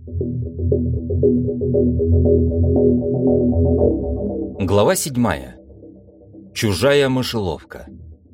Глава 7. Чужая мышеловка.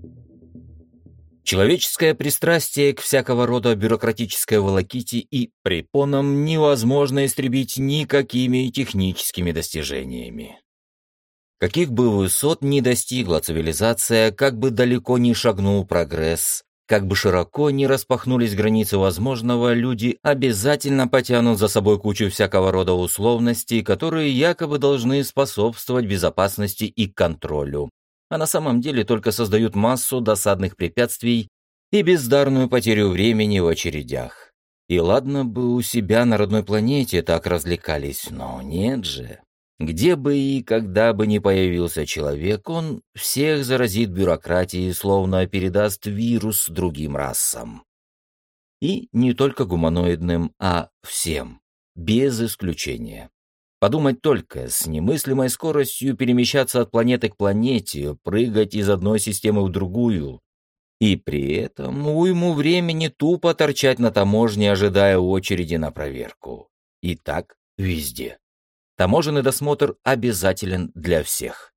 Человеческое пристрастие к всякого рода бюрократической волоките и препонам невозможно истребить никакими техническими достижениями. Каких бы высот ни достигла цивилизация, как бы далеко ни шагнул прогресс, как бы широко ни распахнулись границы возможного, люди обязательно потянут за собой кучу всякого рода условностей, которые якобы должны способствовать безопасности и контролю, а на самом деле только создают массу досадных препятствий и бездарную потерю времени в очередях. И ладно бы у себя на родной планете так развлекались, но нет же. Где бы и когда бы ни появился человек, он всех заразит бюрократией, словно передаст вирус другим расам. И не только гуманоидным, а всем, без исключения. Подумать только, с немыслимой скоростью перемещаться от планеты к планете, прыгать из одной системы в другую, и при этом уйму времени тупо торчать на таможне, ожидая очереди на проверку. И так везде. Таможенный досмотр обязателен для всех.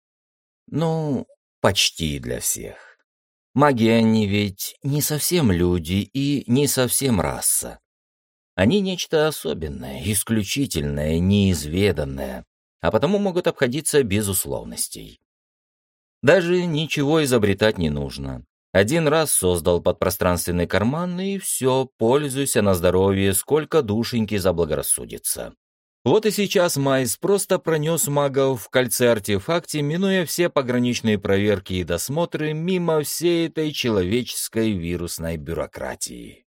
Ну, почти для всех. Маги они ведь не совсем люди и не совсем раса. Они нечто особенное, исключительное, неизведанное, а потому могут обходиться без условностей. Даже ничего изобретать не нужно. Один раз создал подпространственный карман, и все, пользуйся на здоровье, сколько душеньки заблагорассудится. Вот и сейчас Майс просто пронес магов в кольце-артефакте, минуя все пограничные проверки и досмотры мимо всей этой человеческой вирусной бюрократии.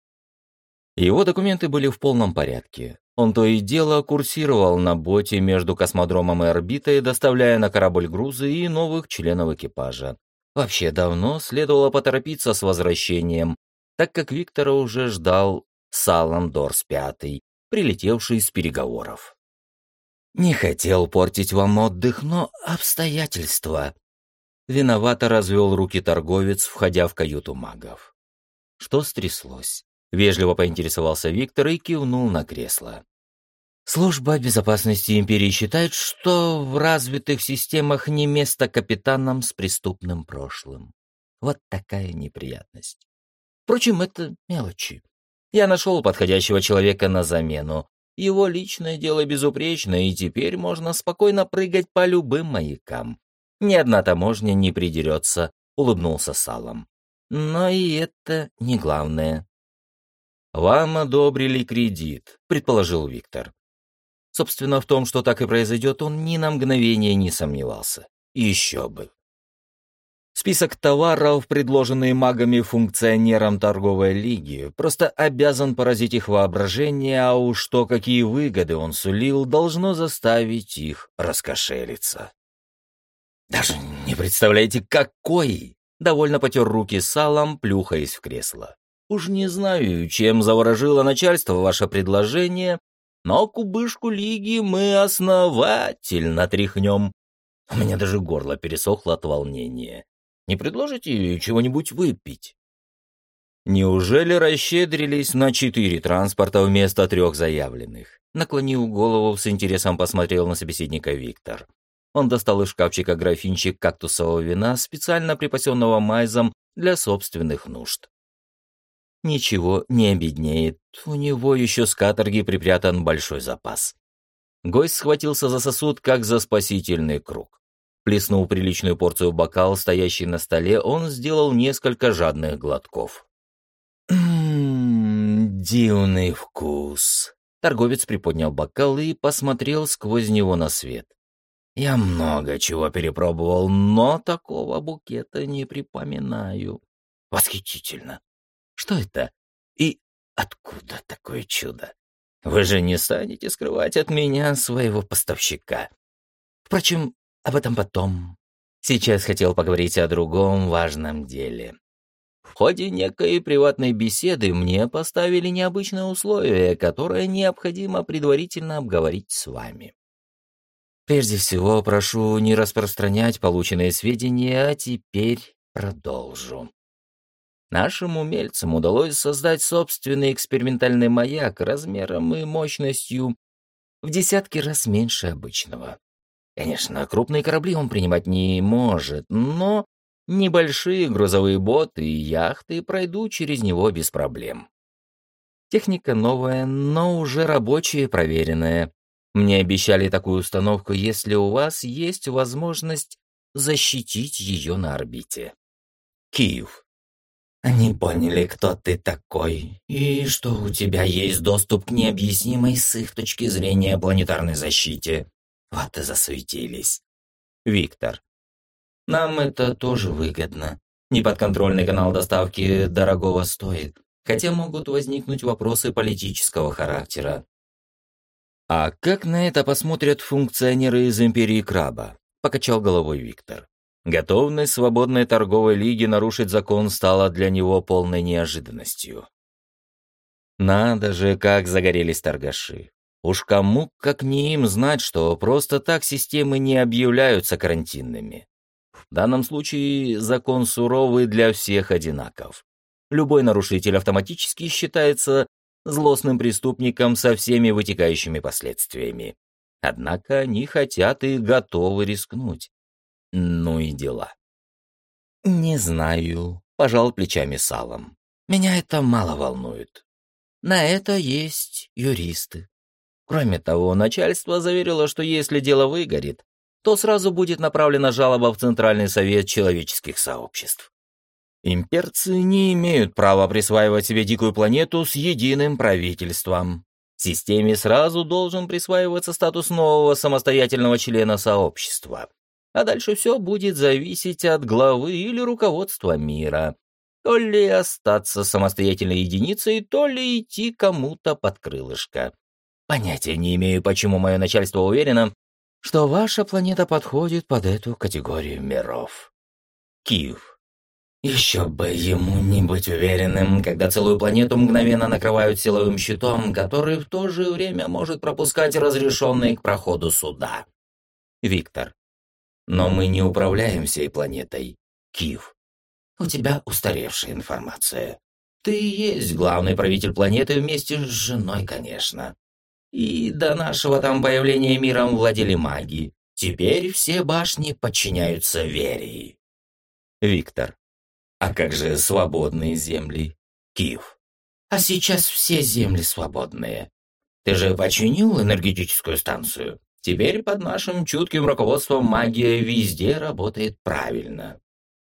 Его документы были в полном порядке. Он то и дело курсировал на боте между космодромом и орбитой, доставляя на корабль грузы и новых членов экипажа. Вообще давно следовало поторопиться с возвращением, так как Виктора уже ждал Салан Дорс-5, прилетевший с переговоров. «Не хотел портить вам отдых, но обстоятельства». Виновато развел руки торговец, входя в каюту магов. Что стряслось? Вежливо поинтересовался Виктор и кивнул на кресло. Служба безопасности империи считает, что в развитых системах не место капитанам с преступным прошлым. Вот такая неприятность. Впрочем, это мелочи. Я нашел подходящего человека на замену. Его личное дело безупречно, и теперь можно спокойно прыгать по любым маякам. Ни одна таможня не придерется, улыбнулся Салом. Но и это не главное. «Вам одобрили кредит», — предположил Виктор. Собственно, в том, что так и произойдет, он ни на мгновение не сомневался. Еще бы. Список товаров, предложенный магами-функционерам торговой лиги, просто обязан поразить их воображение, а уж то, какие выгоды он сулил, должно заставить их раскошелиться. «Даже не представляете, какой!» — довольно потер руки Салом, плюхаясь в кресло. «Уж не знаю, чем заворожило начальство ваше предложение, но кубышку лиги мы основательно тряхнем. У меня даже горло пересохло от волнения. Не предложите чего-нибудь выпить?» «Неужели расщедрились на 4 транспорта вместо 3 заявленных?» Наклонив голову, с интересом посмотрел на собеседника Виктор. Он достал из шкафчика графинчик кактусового вина, специально припасенного Майзом для собственных нужд. Ничего не обеднеет, у него еще с каторги припрятан большой запас. Гость схватился за сосуд, как за спасительный круг. Плеснув приличную порцию в бокал, стоящий на столе, он сделал несколько жадных глотков. Дивный вкус!» Торговец приподнял бокал и посмотрел сквозь него на свет. «Я много чего перепробовал, но такого букета не припоминаю. Восхитительно! Что это? И откуда такое чудо? Вы же не станете скрывать от меня своего поставщика. Впрочем, об этом потом. Сейчас хотел поговорить о другом важном деле. В ходе некой приватной беседы мне поставили необычное условие, которое необходимо предварительно обговорить с вами. Прежде всего, прошу не распространять полученные сведения, а теперь продолжу. Нашим умельцам удалось создать собственный экспериментальный маяк размером и мощностью в десятки раз меньше обычного. Конечно, крупные корабли он принимать не может, но небольшие грузовые боты и яхты пройдут через него без проблем. Техника новая, но уже рабочая и проверенная. Мне обещали такую установку, если у вас есть возможность защитить ее на орбите. Киев. Они поняли, кто ты такой, и что у тебя есть доступ к необъяснимой с их точки зрения планетарной защите. Вот и засуетились. Виктор. Нам это тоже выгодно. Неподконтрольный канал доставки дорогого стоит, хотя могут возникнуть вопросы политического характера. «А как на это посмотрят функционеры из Империи Краба?» — покачал головой Виктор. Готовность свободной торговой лиги нарушить закон стала для него полной неожиданностью. Надо же, как загорелись торгаши. Уж кому, как не им, знать, что просто так системы не объявляются карантинными. В данном случае закон суровый для всех одинаков. Любой нарушитель автоматически считается злостным преступником со всеми вытекающими последствиями. Однако они хотят и готовы рискнуть. Ну и дела. «Не знаю», — пожал плечами Салом. «Меня это мало волнует. На это есть юристы. Кроме того, начальство заверило, что если дело выгорит, то сразу будет направлена жалоба в Центральный совет человеческих сообществ. Имперцы не имеют права присваивать себе дикую планету с единым правительством. Системе сразу должен присваиваться статус нового самостоятельного члена сообщества. А дальше все будет зависеть от главы или руководства мира. То ли остаться самостоятельной единицей, то ли идти кому-то под крылышко. Понятия не имею, почему мое начальство уверено, что ваша планета подходит под эту категорию миров. Киев. Еще бы ему не быть уверенным, когда целую планету мгновенно накрывают силовым щитом, который в то же время может пропускать разрешенные к проходу суда. Виктор. Но мы не управляем всей планетой. Киев. У тебя устаревшая информация. Ты и есть главный правитель планеты вместе с женой, конечно. И до нашего там появления миром владели маги. Теперь все башни подчиняются Верии. Виктор. А как же свободные земли? Киев. А сейчас все земли свободные. Ты же починил энергетическую станцию? Теперь под нашим чутким руководством магия везде работает правильно.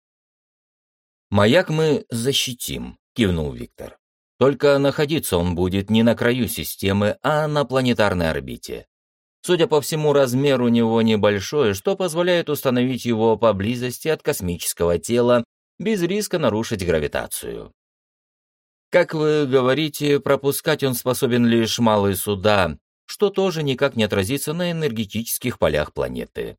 «Маяк мы защитим», — кивнул Виктор. «Только находиться он будет не на краю системы, а на планетарной орбите. Судя по всему, размер у него небольшой, что позволяет установить его поблизости от космического тела без риска нарушить гравитацию. Как вы говорите, пропускать он способен лишь малые суда, что тоже никак не отразится на энергетических полях планеты.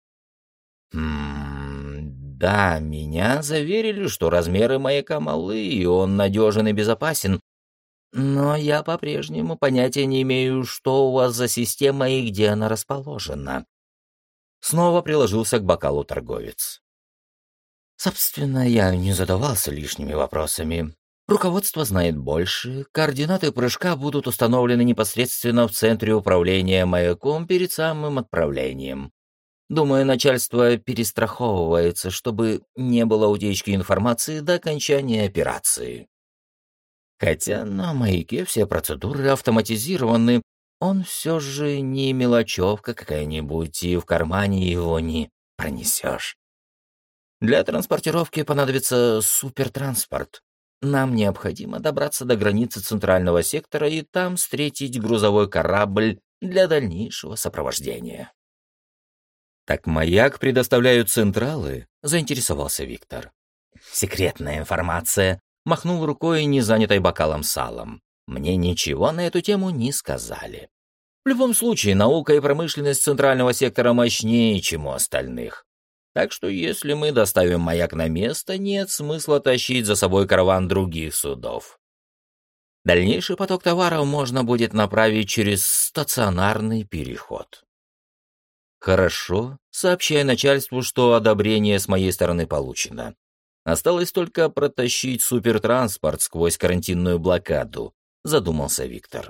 Да, меня заверили, что размеры маяка малы, и он надежен и безопасен, но я по-прежнему понятия не имею, что у вас за система и где она расположена. Снова приложился к бокалу торговец. Собственно, я не задавался лишними вопросами. Руководство знает больше, координаты прыжка будут установлены непосредственно в центре управления маяком перед самым отправлением. Думаю, начальство перестраховывается, чтобы не было утечки информации до окончания операции. Хотя на маяке все процедуры автоматизированы, он все же не мелочевка какая-нибудь, и в кармане его не пронесешь. Для транспортировки понадобится супертранспорт. Нам необходимо добраться до границы центрального сектора и там встретить грузовой корабль для дальнейшего сопровождения. «Так маяк предоставляют централы?» — заинтересовался Виктор. «Секретная информация», — махнул рукой незанятой бокалом салом. «Мне ничего на эту тему не сказали. В любом случае, наука и промышленность центрального сектора мощнее, чем у остальных. Так что если мы доставим маяк на место, нет смысла тащить за собой караван других судов. Дальнейший поток товаров можно будет направить через стационарный переход». «Хорошо, сообщай начальству, что одобрение с моей стороны получено. Осталось только протащить супертранспорт сквозь карантинную блокаду, задумался Виктор.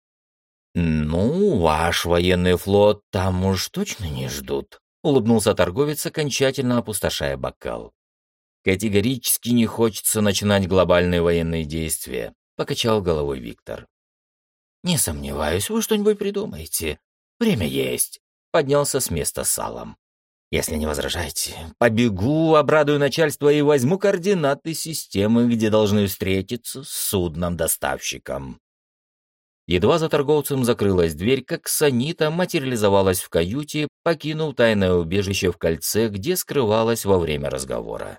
«Ну, ваш военный флот там уж точно не ждут», — улыбнулся торговец, окончательно опустошая бокал. «Категорически не хочется начинать глобальные военные действия», — покачал головой Виктор. «Не сомневаюсь, вы что-нибудь придумаете. Время есть», — поднялся с места Салом. «Если не возражаете, побегу, обрадую начальство и возьму координаты системы, где должны встретиться с судном-доставщиком». Едва за торговцем закрылась дверь, как Санита материализовалась в каюте, покинув тайное убежище в кольце, где скрывалась во время разговора.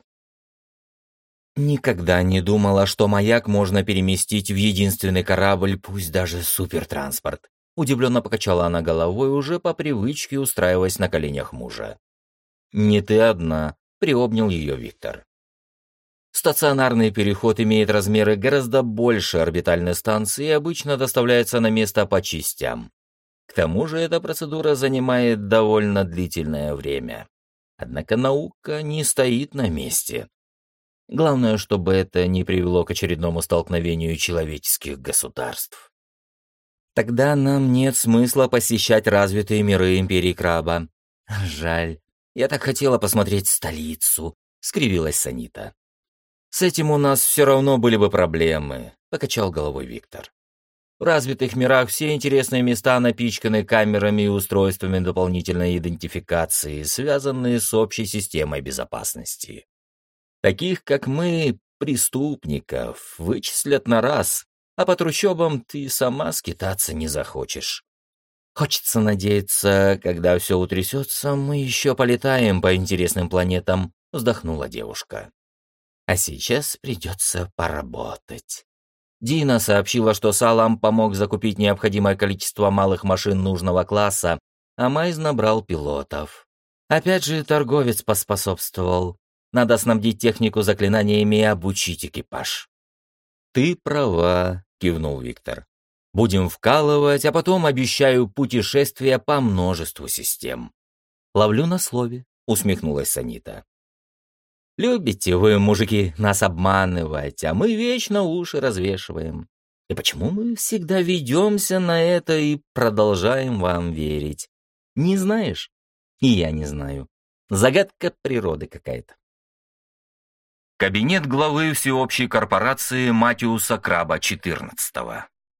Никогда не думала, что маяк можно переместить в единственный корабль, пусть даже супертранспорт. Удивленно покачала она головой, уже по привычке устраиваясь на коленях мужа. «Не ты одна», — приобнял ее Виктор. Стационарный переход имеет размеры гораздо больше орбитальной станции и обычно доставляется на место по частям. К тому же эта процедура занимает довольно длительное время. Однако наука не стоит на месте. Главное, чтобы это не привело к очередному столкновению человеческих государств. Тогда нам нет смысла посещать развитые миры Империи Краба. Жаль. Я так хотела посмотреть столицу, — скривилась Санита. «С этим у нас все равно были бы проблемы», — покачал головой Виктор. «В развитых мирах все интересные места напичканы камерами и устройствами дополнительной идентификации, связанные с общей системой безопасности. Таких, как мы, преступников, вычислят на раз, а по трущобам ты сама скитаться не захочешь. Хочется надеяться, когда все утрясется, мы еще полетаем по интересным планетам», — вздохнула девушка. «А сейчас придется поработать». Дина сообщила, что Салам помог закупить необходимое количество малых машин нужного класса, а Майз набрал пилотов. Опять же, торговец поспособствовал. Надо снабдить технику заклинаниями и обучить экипаж. «Ты права», — кивнул Виктор. «Будем вкалывать, а потом обещаю путешествия по множеству систем». «Ловлю на слове», — усмехнулась Санита. «Любите вы, мужики, нас обманывать, а мы вечно уши развешиваем. И почему мы всегда ведемся на это и продолжаем вам верить? Не знаешь? И я не знаю. Загадка природы какая-то». Кабинет главы всеобщей корпорации Матиуса Краба XIV.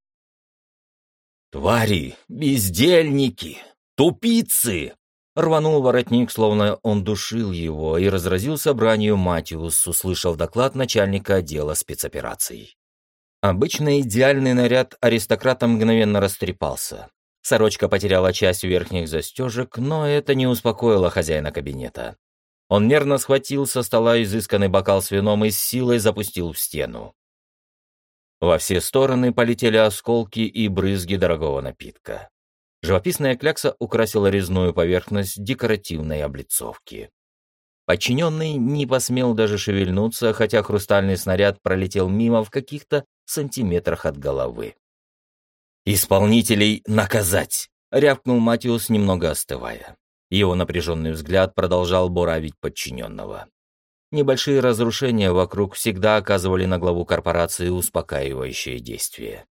«Твари, бездельники, тупицы!» Рванул воротник, словно он душил его, и разразился бранью Матиус, услышав доклад начальника отдела спецопераций. Обычно идеальный наряд аристократа мгновенно растрепался. Сорочка потеряла часть верхних застежек, но это не успокоило хозяина кабинета. Он нервно схватил со стола изысканный бокал с вином и с силой запустил в стену. Во все стороны полетели осколки и брызги дорогого напитка. Живописная клякса украсила резную поверхность декоративной облицовки. Подчиненный не посмел даже шевельнуться, хотя хрустальный снаряд пролетел мимо в каких-то сантиметрах от головы. «Исполнителей наказать!» — рявкнул Матиус, немного остывая. Его напряженный взгляд продолжал буравить подчиненного. Небольшие разрушения вокруг всегда оказывали на главу корпорации успокаивающее действие.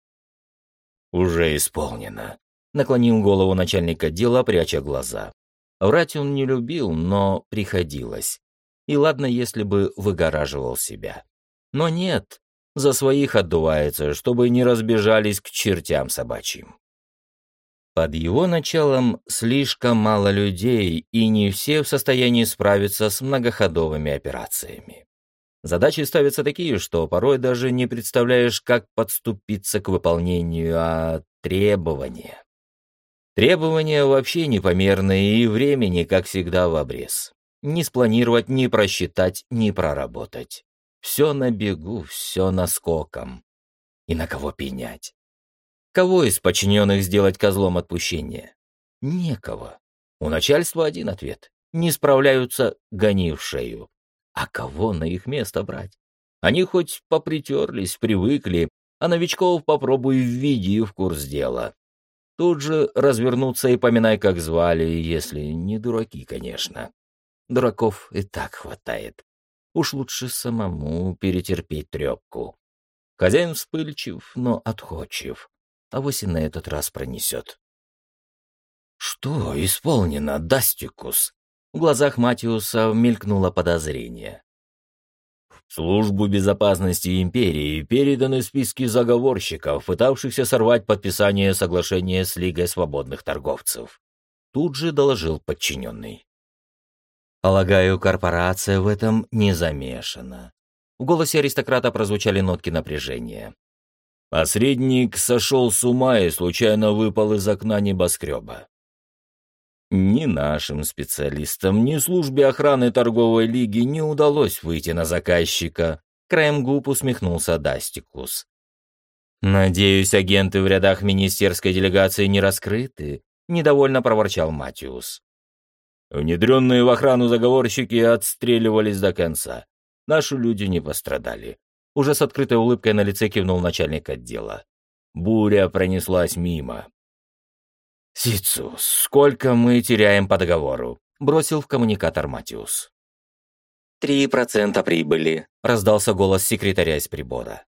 «Уже исполнено», — наклонил голову начальник отдела, пряча глаза. Врать он не любил, но приходилось. И ладно, если бы выгораживал себя. Но нет, за своих отдувается, чтобы не разбежались к чертям собачьим. Под его началом слишком мало людей, и не все в состоянии справиться с многоходовыми операциями. Задачи ставятся такие, что порой даже не представляешь, как подступиться к выполнению, а требования. Требования вообще непомерные, и времени, как всегда, в обрез. Ни спланировать, ни просчитать, ни проработать. Все на бегу, все наскоком. И на кого пенять? Кого из подчиненных сделать козлом отпущения? Некого. У начальства один ответ. Не справляются, гони в шею. А кого на их место брать? Они хоть попритерлись, привыкли, а новичков попробуй введи в курс дела. Тут же развернуться и поминай, как звали, если не дураки, конечно. Дураков и так хватает. Уж лучше самому перетерпеть трепку. Хозяин вспыльчив, но отходчив. Авось и на этот раз пронесет. «Что исполнено, Дастикус?» В глазах Матиуса мелькнуло подозрение. В службу безопасности империи переданы списки заговорщиков, пытавшихся сорвать подписание соглашения с Лигой свободных торговцев. Тут же доложил подчиненный. Полагаю, корпорация в этом не замешана. В голосе аристократа прозвучали нотки напряжения. Посредник сошел с ума и случайно выпал из окна небоскреба. Ни нашим специалистам, ни службе охраны торговой лиги не удалось выйти на заказчика. Краем губ усмехнулся Дастикус. «Надеюсь, агенты в рядах министерской делегации не раскрыты?» — недовольно проворчал Матиус. Внедренные в охрану заговорщики отстреливались до конца. Наши люди не пострадали. Уже с открытой улыбкой на лице кивнул начальник отдела. Буря пронеслась мимо. «Сицу, сколько мы теряем по договору?» — бросил в коммуникатор Матиус. 3% прибыли», — раздался голос секретаря из прибора.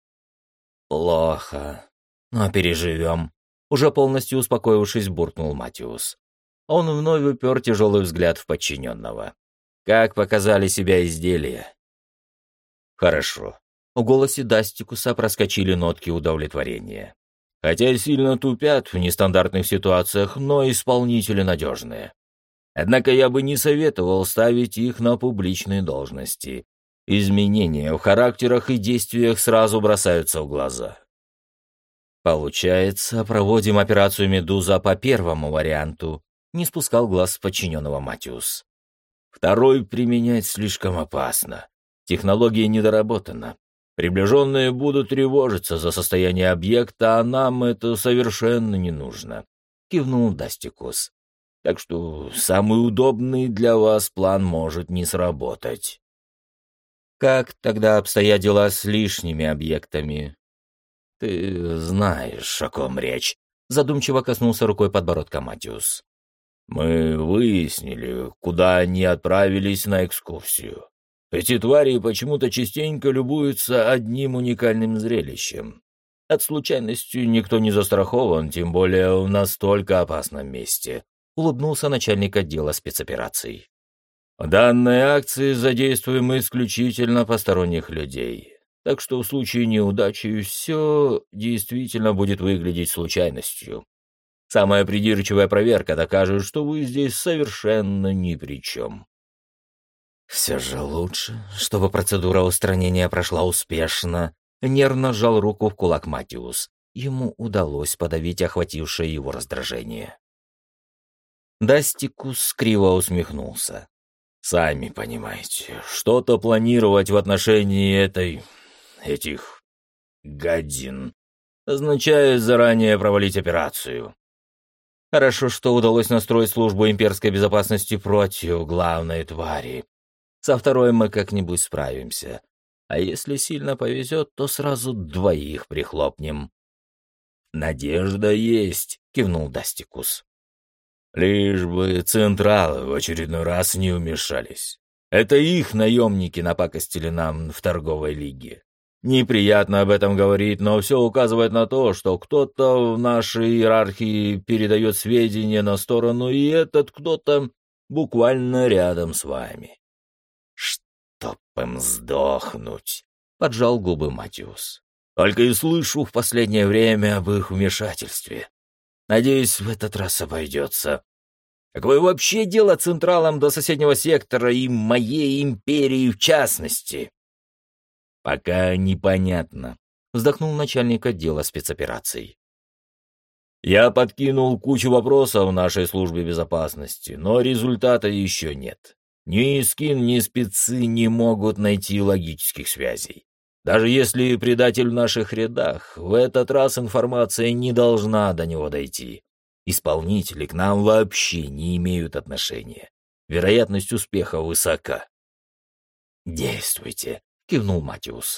«Плохо, но переживем», — уже полностью успокоившись, буркнул Матиус. Он вновь упер тяжелый взгляд в подчиненного. «Как показали себя изделия?» «Хорошо». В голосе Дастикуса проскочили нотки удовлетворения. Хотя сильно тупят в нестандартных ситуациях, но исполнители надежные. Однако я бы не советовал ставить их на публичные должности. Изменения в характерах и действиях сразу бросаются в глаза. Получается, проводим операцию «Медуза» по первому варианту. Не спускал глаз с подчиненного Матиус. Второй применять слишком опасно. Технология недоработана. Приближенные будут тревожиться за состояние объекта, а нам это совершенно не нужно», — кивнул Дастикус. «Так что самый удобный для вас план может не сработать». «Как тогда обстоят дела с лишними объектами?» «Ты знаешь, о ком речь», — задумчиво коснулся рукой подбородка Матиус. «Мы выяснили, куда они отправились на экскурсию. Эти твари почему-то частенько любуются одним уникальным зрелищем. От случайности никто не застрахован, тем более в настолько опасном месте», — улыбнулся начальник отдела спецопераций. «В данной акции задействуем исключительно посторонних людей, так что в случае неудачи все действительно будет выглядеть случайностью. Самая придирчивая проверка докажет, что вы здесь совершенно ни при чем». «Все же лучше, чтобы процедура устранения прошла успешно», — нервно сжал руку в кулак Матиус. Ему удалось подавить охватившее его раздражение. Дастикус криво усмехнулся. «Сами понимаете, что-то планировать в отношении этих гадин означает заранее провалить операцию. Хорошо, что удалось настроить службу имперской безопасности против главной твари. Со второй мы как-нибудь справимся. А если сильно повезет, то сразу двоих прихлопнем». «Надежда есть», — кивнул Дастикус. «Лишь бы централы в очередной раз не вмешались. Это их наемники напакостили нам в торговой лиге. Неприятно об этом говорить, но все указывает на то, что кто-то в нашей иерархии передает сведения на сторону, и этот кто-то буквально рядом с вами». «Чтоб им сдохнуть», — поджал губы Матиус. «Только и слышу в последнее время об их вмешательстве. Надеюсь, в этот раз обойдется. Какое вообще дело централам до соседнего сектора и моей империи в частности?» «Пока непонятно», — вздохнул начальник отдела спецопераций. «Я подкинул кучу вопросов в нашей службе безопасности, но результата еще нет. Ни Скин, ни спецы не могут найти логических связей. Даже если предатель в наших рядах, в этот раз информация не должна до него дойти. Исполнители к нам вообще не имеют отношения. Вероятность успеха высока». «Действуйте», — кивнул Матиус.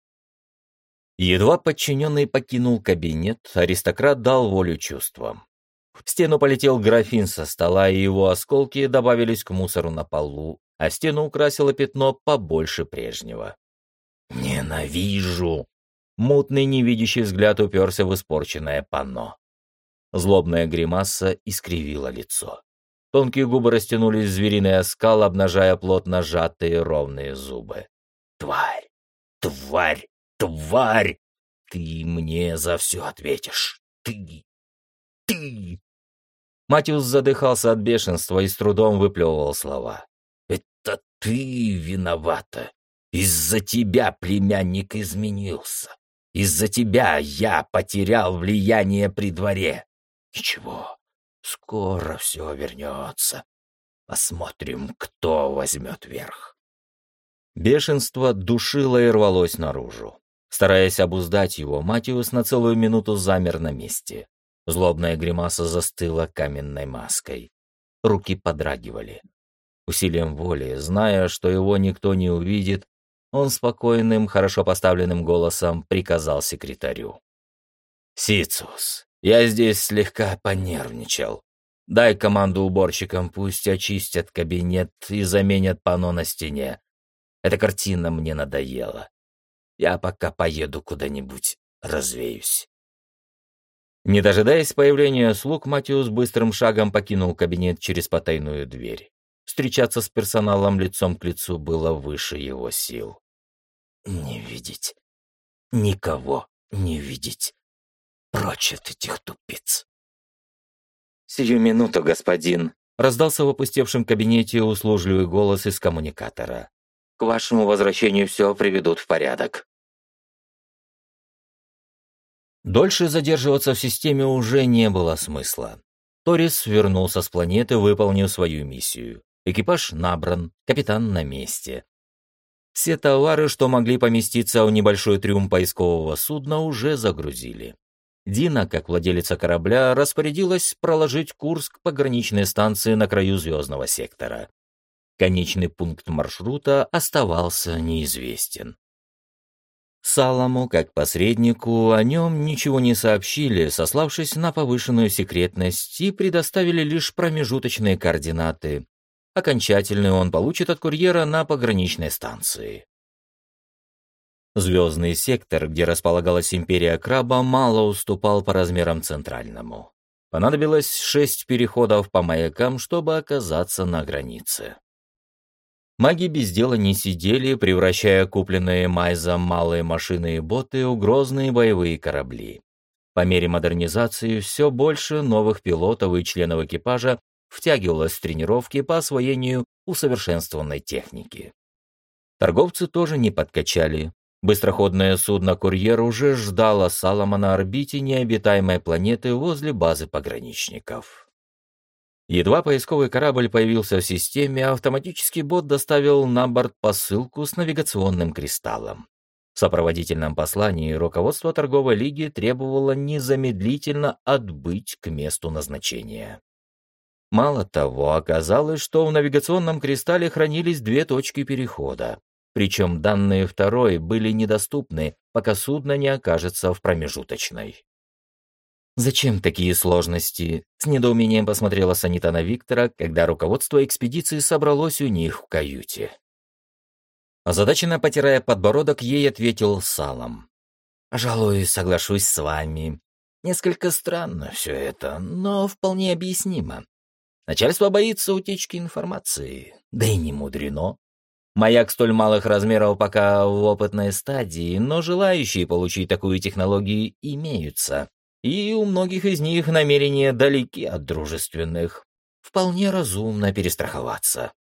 Едва подчиненный покинул кабинет, аристократ дал волю чувствам. В стену полетел графин со стола, и его осколки добавились к мусору на полу, а стену украсило пятно побольше прежнего. «Ненавижу!» Мутный невидящий взгляд уперся в испорченное панно. Злобная гримаса искривила лицо. Тонкие губы растянулись в звериный оскал, обнажая плотно сжатые ровные зубы. «Тварь! Тварь! Тварь! Ты мне за все ответишь! Ты! Ты!» Матиус задыхался от бешенства и с трудом выплевывал слова. «Это ты виновата! Из-за тебя племянник изменился! Из-за тебя я потерял влияние при дворе! Ничего, скоро все вернется. Посмотрим, кто возьмет верх». Бешенство душило и рвалось наружу. Стараясь обуздать его, Матиус на целую минуту замер на месте. Злобная гримаса застыла каменной маской. Руки подрагивали. Усилием воли, зная, что его никто не увидит, он спокойным, хорошо поставленным голосом приказал секретарю. «Сициус, я здесь слегка понервничал. Дай команду уборщикам, пусть очистят кабинет и заменят панно на стене. Эта картина мне надоела. Я пока поеду куда-нибудь, развеюсь». Не дожидаясь появления слуг, Матиус быстрым шагом покинул кабинет через потайную дверь. Встречаться с персоналом лицом к лицу было выше его сил. «Не видеть. Никого не видеть. Прочь от этих тупиц». «Сию минуту, господин», — раздался в опустевшем кабинете услужливый голос из коммуникатора. «К вашему возвращению все приведут в порядок». Дольше задерживаться в системе уже не было смысла. Торис вернулся с планеты, выполнив свою миссию. Экипаж набран, капитан на месте. Все товары, что могли поместиться в небольшой трюм поискового судна, уже загрузили. Дина, как владелица корабля, распорядилась проложить курс к пограничной станции на краю звездного сектора. Конечный пункт маршрута оставался неизвестен. Саламу, как посреднику, о нем ничего не сообщили, сославшись на повышенную секретность, и предоставили лишь промежуточные координаты. Окончательный он получит от курьера на пограничной станции. Звездный сектор, где располагалась империя Краба, мало уступал по размерам центральному. Понадобилось 6 переходов по маякам, чтобы оказаться на границе. Маги без дела не сидели, превращая купленные Майзом малые машины и боты в грозные боевые корабли. По мере модернизации все больше новых пилотов и членов экипажа втягивалось в тренировки по освоению усовершенствованной техники. Торговцы тоже не подкачали. Быстроходное судно-курьер уже ждало Салама на орбите необитаемой планеты возле базы пограничников. Едва поисковый корабль появился в системе, автоматический бот доставил на борт посылку с навигационным кристаллом. В сопроводительном послании руководство торговой лиги требовало незамедлительно отбыть к месту назначения. Мало того, оказалось, что в навигационном кристалле хранились 2 точки перехода, причем данные второй были недоступны, пока судно не окажется в промежуточной. «Зачем такие сложности?» — с недоумением посмотрела Санита на Виктора, когда руководство экспедиции собралось у них в каюте. Озадаченно потирая подбородок, ей ответил Салам. «Пожалуй, соглашусь с вами. Несколько странно все это, но вполне объяснимо. Начальство боится утечки информации, да и не мудрено. Маяк столь малых размеров пока в опытной стадии, но желающие получить такую технологию имеются. И у многих из них намерения далеки от дружественных. Вполне разумно перестраховаться».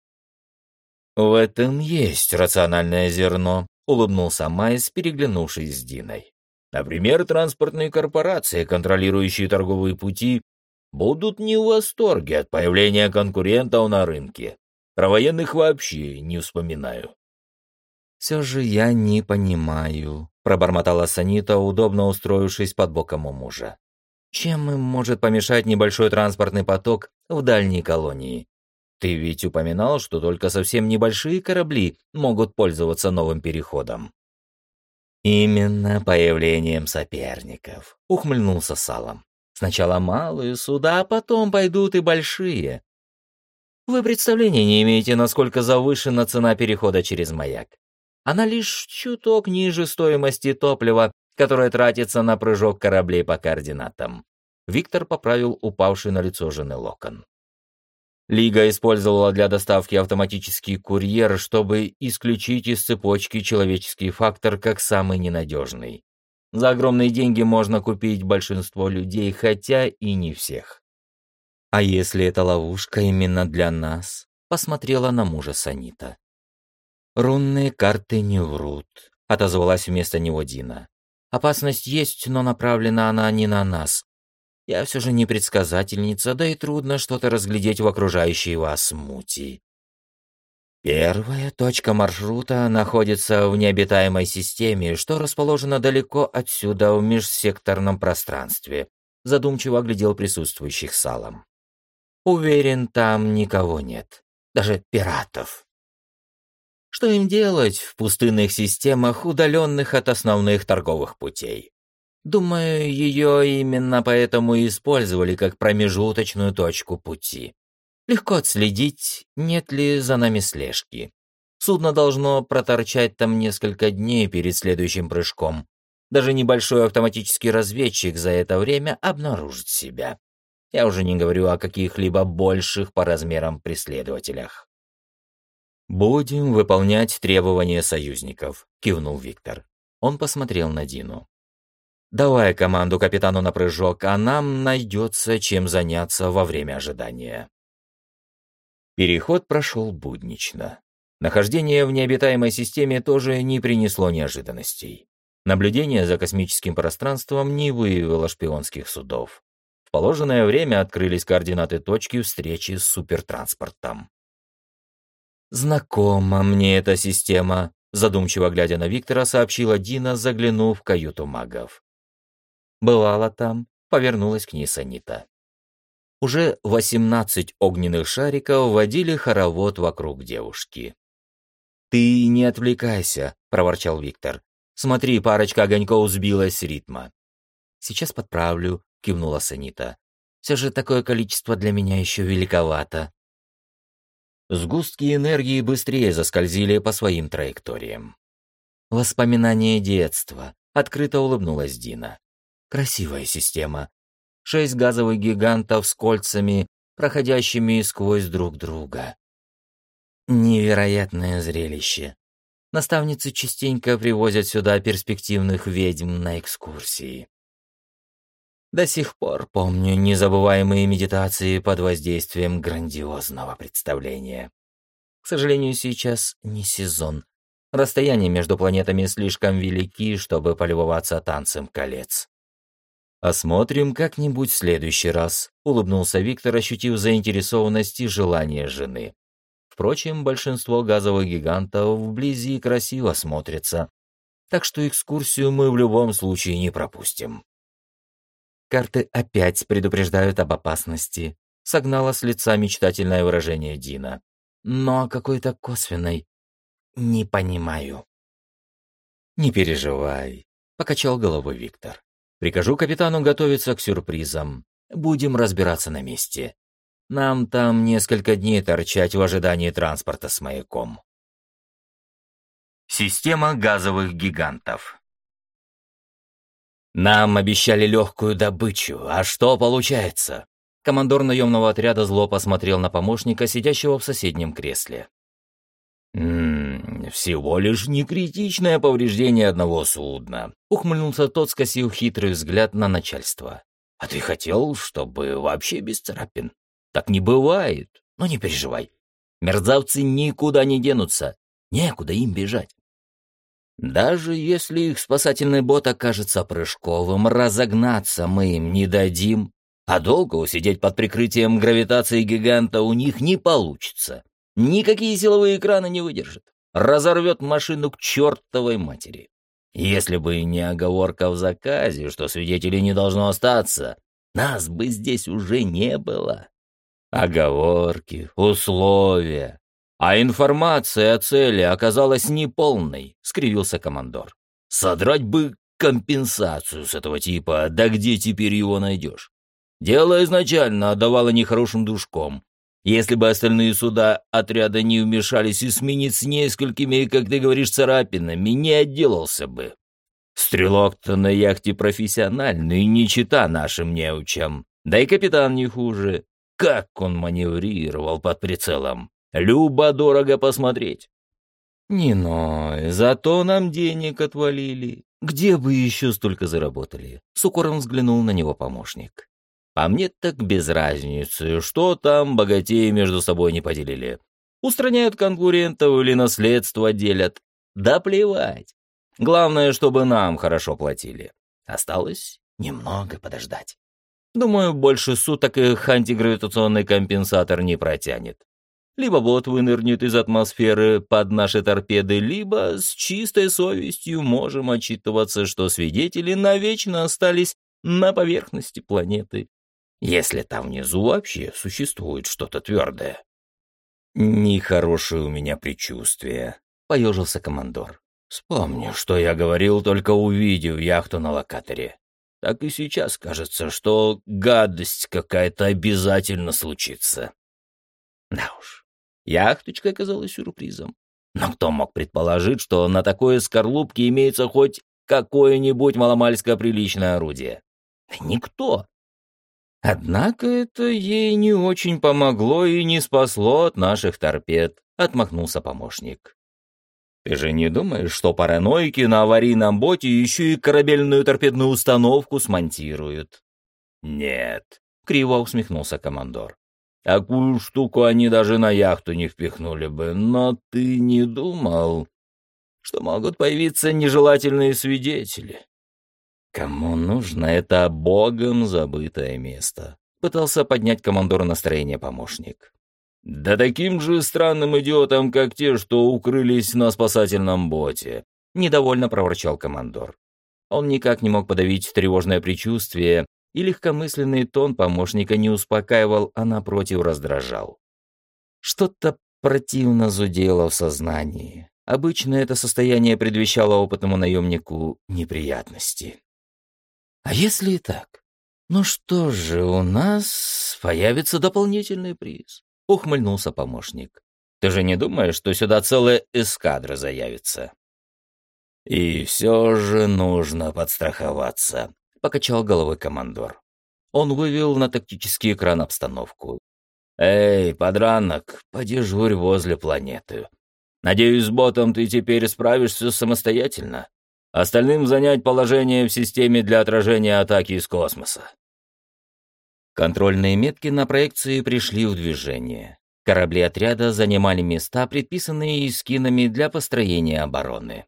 «В этом есть рациональное зерно», — улыбнулся Майс, переглянувшись с Диной. «Например, транспортные корпорации, контролирующие торговые пути, будут не в восторге от появления конкурентов на рынке. Про военных вообще не вспоминаю». «Все же я не понимаю», — пробормотала Санита, удобно устроившись под боком у мужа. «Чем им может помешать небольшой транспортный поток в дальней колонии? Ты ведь упоминал, что только совсем небольшие корабли могут пользоваться новым переходом». «Именно появлением соперников», — ухмыльнулся Салам. «Сначала малые суда, а потом пойдут и большие». Вы представления не имеете, насколько завышена цена перехода через маяк. Она лишь чуток ниже стоимости топлива, которое тратится на прыжок кораблей по координатам. Виктор поправил упавший на лицо жены локон. Лига использовала для доставки автоматический курьер, чтобы исключить из цепочки человеческий фактор как самый ненадежный. За огромные деньги можно купить большинство людей, хотя и не всех. «А если это ловушка именно для нас?» — посмотрела на мужа Санита. «Рунные карты не врут», — отозвалась вместо него Дина. «Опасность есть, но направлена она не на нас. Я все же не предсказательница, да и трудно что-то разглядеть в окружающей вас мути. Первая точка маршрута находится в необитаемой системе, что расположена далеко отсюда в межсекторном пространстве», — задумчиво оглядел присутствующих Салом. «Уверен, там никого нет, даже пиратов. Что им делать в пустынных системах, удаленных от основных торговых путей? Думаю, ее именно поэтому и использовали как промежуточную точку пути. Легко отследить, нет ли за нами слежки. Судно должно проторчать там несколько дней перед следующим прыжком. Даже небольшой автоматический разведчик за это время обнаружит себя. Я уже не говорю о каких-либо больших по размерам преследователях. «Будем выполнять требования союзников», — кивнул Виктор. Он посмотрел на Дину. «Давай команду капитану на прыжок, а нам найдется чем заняться во время ожидания». Переход прошел буднично. Нахождение в необитаемой системе тоже не принесло неожиданностей. Наблюдение за космическим пространством не выявило шпионских судов. В положенное время открылись координаты точки встречи с супертранспортом. «Знакома мне эта система», — задумчиво глядя на Виктора, сообщила Дина, заглянув в каюту магов. «Бывала там», — повернулась к ней Санита. Уже 18 огненных шариков водили хоровод вокруг девушки. «Ты не отвлекайся», — проворчал Виктор. «Смотри, парочка огоньков сбилась с ритма». «Сейчас подправлю», — кивнула Санита. «Все же такое количество для меня еще великовато». Сгустки энергии быстрее заскользили по своим траекториям. «Воспоминания детства», — открыто улыбнулась Дина. «Красивая система. 6 газовых гигантов с кольцами, проходящими сквозь друг друга. Невероятное зрелище. Наставницы частенько привозят сюда перспективных ведьм на экскурсии. До сих пор помню незабываемые медитации под воздействием грандиозного представления. К сожалению, сейчас не сезон. Расстояния между планетами слишком велики, чтобы полюбоваться танцем колец. «Осмотрим как-нибудь в следующий раз», — улыбнулся Виктор, ощутив заинтересованность и желание жены. Впрочем, большинство газовых гигантов вблизи красиво смотрятся, так что экскурсию мы в любом случае не пропустим. «Карты опять предупреждают об опасности», — согнала с лица мечтательное выражение Дина. «Но о какой-то косвенной не понимаю». «Не переживай», — покачал головой Виктор. «Прикажу капитану готовиться к сюрпризам. Будем разбираться на месте. Нам там несколько дней торчать в ожидании транспорта с маяком». Система газовых гигантов. «Нам обещали легкую добычу, а что получается?» Командор наемного отряда зло посмотрел на помощника, сидящего в соседнем кресле. Всего лишь некритичное повреждение одного судна», — ухмыльнулся тот, скосив хитрый взгляд на начальство. «А ты хотел, чтобы вообще без царапин? Так не бывает, но не переживай. Мерзавцы никуда не денутся, некуда им бежать. Даже если их спасательный бот окажется прыжковым, разогнаться мы им не дадим, а долго усидеть под прикрытием гравитации гиганта у них не получится. Никакие силовые экраны не выдержат. Разорвет машину к чертовой матери. Если бы не оговорка в заказе, что свидетелей не должно остаться, нас бы здесь уже не было. Оговорки, условия. «А информация о цели оказалась неполной», — скривился командор. «Содрать бы компенсацию с этого типа, да где теперь его найдешь? Дело изначально отдавало нехорошим душком. Если бы остальные суда отряда не вмешались, и сменить с несколькими, как ты говоришь, царапинами, не отделался бы. Стрелок-то на яхте профессиональный, не чита нашим неучам. Да и капитан не хуже. Как он маневрировал под прицелом. Любо-дорого посмотреть. Не ной, зато нам денег отвалили. Где бы еще столько заработали? С укором взглянул на него помощник. А мне так без разницы, что там богатеи между собой не поделили. Устраняют конкурентов или наследство делят. Да плевать. Главное, чтобы нам хорошо платили. Осталось немного подождать. Думаю, больше суток их антигравитационный компенсатор не протянет. Либо бот вынырнет из атмосферы под наши торпеды, либо с чистой совестью можем отчитываться, что свидетели навечно остались на поверхности планеты, если там внизу вообще существует что-то твердое. «Нехорошее у меня предчувствие», — поежился командор. «Вспомни, что я говорил, только увидев яхту на локаторе. Так и сейчас кажется, что гадость какая-то обязательно случится». Да уж, яхточка оказалась сюрпризом. Но кто мог предположить, что на такой скорлупке имеется хоть какое-нибудь маломальское приличное орудие? Да никто. Однако это ей не очень помогло и не спасло от наших торпед, отмахнулся помощник. Ты же не думаешь, что параноики на аварийном боте еще и корабельную торпедную установку смонтируют? Нет, криво усмехнулся командор. Такую штуку они даже на яхту не впихнули бы, но ты не думал, что могут появиться нежелательные свидетели? Кому нужно это богом забытое место? Пытался поднять командору настроение помощник. Да таким же странным идиотам, как те, что укрылись на спасательном боте, недовольно проворчал командор. Он никак не мог подавить тревожное предчувствие, и легкомысленный тон помощника не успокаивал, а напротив раздражал. Что-то противно зудело в сознании. Обычно это состояние предвещало опытному наемнику неприятности. А если и так? Ну что же, у нас появится дополнительный приз. Ухмыльнулся помощник. Ты же не думаешь, что сюда целая эскадра заявится? И все же нужно подстраховаться, покачал головой командор. Он вывел на тактический экран обстановку. Эй, подранок, подежурь возле планеты. Надеюсь, с ботом ты теперь справишься самостоятельно. Остальным занять положение в системе для отражения атаки из космоса. Контрольные метки на проекции пришли в движение. Корабли отряда занимали места, предписанные эскинами для построения обороны.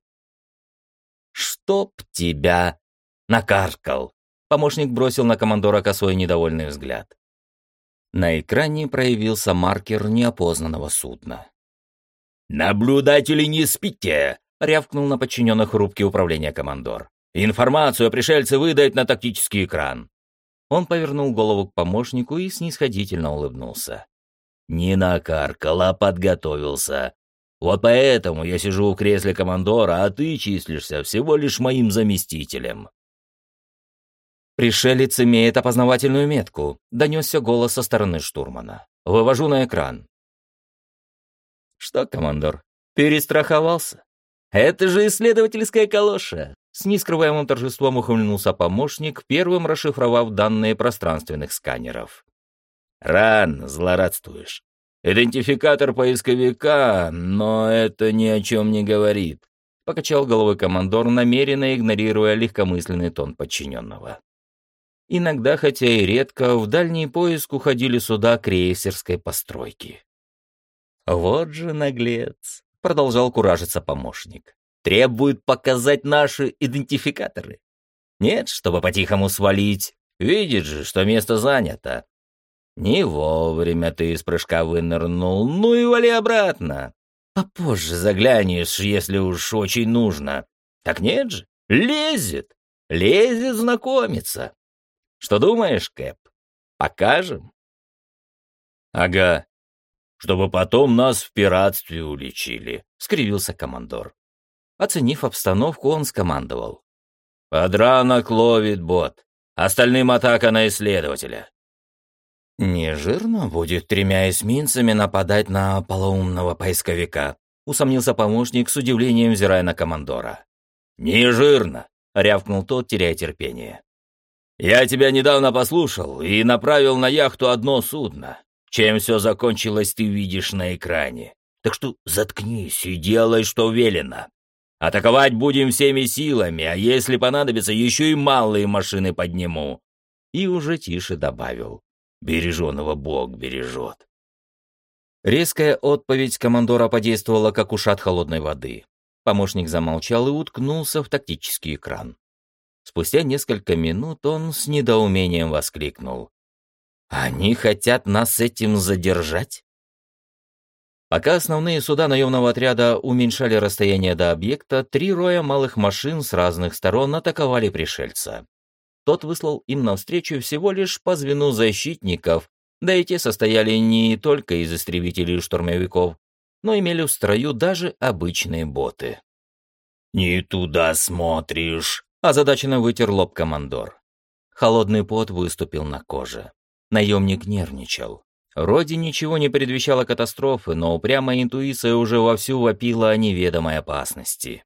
«Чтоб тебя накаркал!» Помощник бросил на командора косой недовольный взгляд. На экране проявился маркер неопознанного судна. «Наблюдатели, не спите!» — рявкнул на подчиненных рубки управления командор. «Информацию о пришельце выдать на тактический экран!» Он повернул голову к помощнику и снисходительно улыбнулся. «Не накаркал, а подготовился. Вот поэтому я сижу в кресле командора, а ты числишься всего лишь моим заместителем». «Пришелец имеет опознавательную метку», — донесся голос со стороны штурмана. «Вывожу на экран». «Что, командор, перестраховался? Это же исследовательская калоша!» С нескрываемым торжеством ухмыльнулся помощник, первым расшифровав данные пространственных сканеров. «Рано злорадствуешь. Идентификатор поисковика, но это ни о чем не говорит», — покачал головой командор, намеренно игнорируя легкомысленный тон подчиненного. Иногда, хотя и редко, в дальний поиск уходили суда крейсерской постройки. «Вот же наглец!» — продолжал куражиться помощник. «Требует показать наши идентификаторы. Нет, чтобы по-тихому свалить. Видит же, что место занято. Не вовремя ты из прыжка вынырнул, ну и вали обратно. Попозже заглянешь, если уж очень нужно. Так нет же, лезет знакомиться. Что думаешь, Кэп? Покажем?» «Ага, чтобы потом нас в пиратстве уличили», — скривился командор. Оценив обстановку, он скомандовал. «Подранок ловит бот. Остальным атака на исследователя». «Не жирно будет 3 эсминцами нападать на полоумного поисковика», усомнился помощник с удивлением, взирая на командора. «Не жирно», — рявкнул тот, теряя терпение. «Я тебя недавно послушал и направил на яхту одно судно. Чем все закончилось, ты видишь на экране. Так что заткнись и делай, что велено. Атаковать будем всеми силами, а если понадобится, еще и малые машины подниму». И уже тише добавил: «Береженого Бог бережет». Резкая отповедь командора подействовала, как ушат холодной воды. Помощник замолчал и уткнулся в тактический экран. Спустя несколько минут он с недоумением воскликнул: «Они хотят нас этим задержать?» Пока основные суда наемного отряда уменьшали расстояние до объекта, 3 роя малых машин с разных сторон атаковали пришельца. Тот выслал им навстречу всего лишь по звену защитников, да и те состояли не только из истребителей и штурмовиков, но имели в строю даже обычные боты. «Не туда смотришь», — озадаченно вытер лоб командор. Холодный пот выступил на коже. Наемник нервничал. Роди ничего не предвещало катастрофы, но упрямая интуиция уже вовсю вопила о неведомой опасности.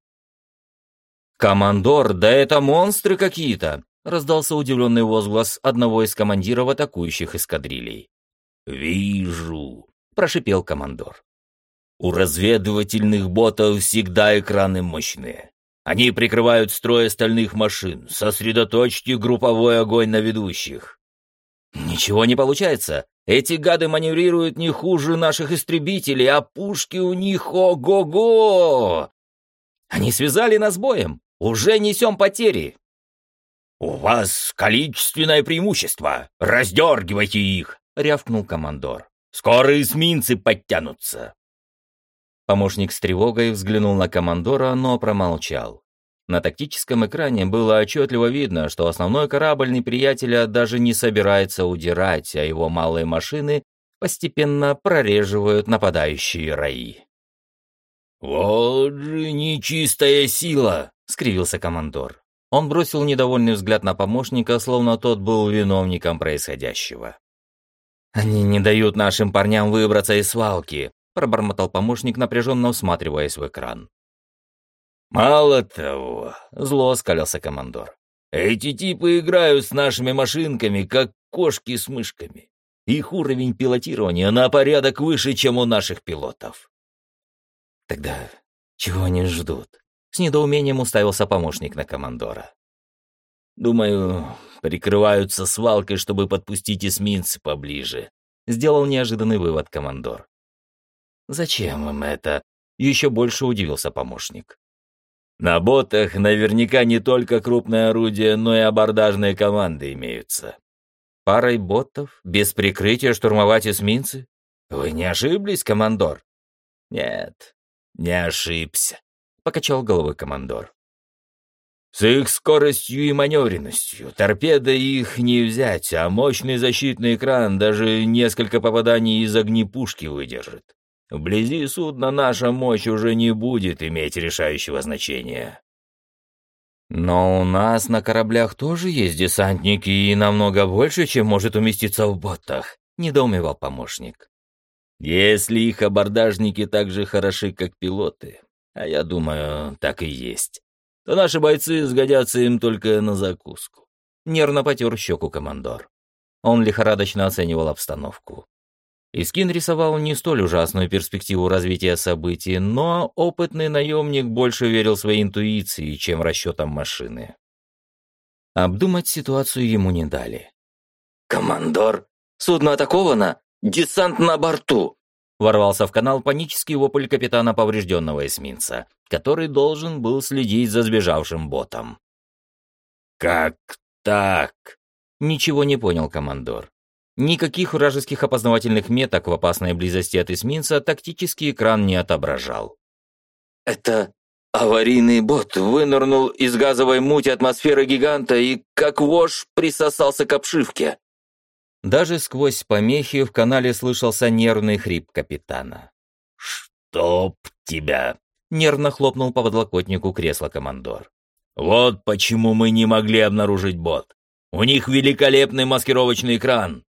«Командор, да это монстры какие-то!» — раздался удивленный возглас одного из командиров атакующих эскадрилей. «Вижу», — прошипел командор. «У разведывательных ботов всегда экраны мощные. Они прикрывают строй остальных машин. Сосредоточьте групповой огонь на ведущих». «Ничего не получается. Эти гады маневрируют не хуже наших истребителей, а пушки у них ого-го! Они связали нас боем. Уже несем потери». «У вас количественное преимущество. Раздергивайте их», — рявкнул командор. «Скоро эсминцы подтянутся». Помощник с тревогой взглянул на командора, но промолчал. На тактическом экране было отчетливо видно, что основной корабль неприятеля даже не собирается удирать, а его малые машины постепенно прореживают нападающие раи. «Вот же нечистая сила!» — скривился командор. Он бросил недовольный взгляд на помощника, словно тот был виновником происходящего. «Они не дают нашим парням выбраться из свалки», — пробормотал помощник, напряженно всматриваясь в экран. «Мало того», — зло оскалился командор, — «эти типы играют с нашими машинками, как кошки с мышками. Их уровень пилотирования на порядок выше, чем у наших пилотов». «Тогда чего они ждут?» — с недоумением уставился помощник на командора. «Думаю, прикрываются свалкой, чтобы подпустить эсминцы поближе», — сделал неожиданный вывод командор. «Зачем им это?» — еще больше удивился помощник. «На ботах наверняка не только крупное орудие, но и абордажные команды имеются. Парой ботов без прикрытия штурмовать эсминцы? Вы не ошиблись, командор?» «Нет, не ошибся», — покачал головой командор. «С их скоростью и маневренностью торпедой их не взять, а мощный защитный экран даже несколько попаданий из огнепушки выдержит. Вблизи судна наша мощь уже не будет иметь решающего значения». «Но у нас на кораблях тоже есть десантники, и намного больше, чем может уместиться в ботах», — недоумевал помощник. «Если их абордажники так же хороши, как пилоты, а я думаю, так и есть, то наши бойцы сгодятся им только на закуску». Нервно потер щеку командор. Он лихорадочно оценивал обстановку. Искин рисовал не столь ужасную перспективу развития событий, но опытный наемник больше верил своей интуиции, чем расчетам машины. Обдумать ситуацию ему не дали. «Командор, судно атаковано! Десант на борту!» Ворвался в канал панический вопль капитана поврежденного эсминца, который должен был следить за сбежавшим ботом. «Как так?» Ничего не понял командор. Никаких вражеских опознавательных меток в опасной близости от эсминца тактический экран не отображал. «Это аварийный бот вынырнул из газовой мути атмосферы гиганта и, как вошь, присосался к обшивке». Даже сквозь помехи в канале слышался нервный хрип капитана. «Чтоб тебя!» — нервно хлопнул по подлокотнику кресла командор. «Вот почему мы не могли обнаружить бот. У них великолепный маскировочный экран».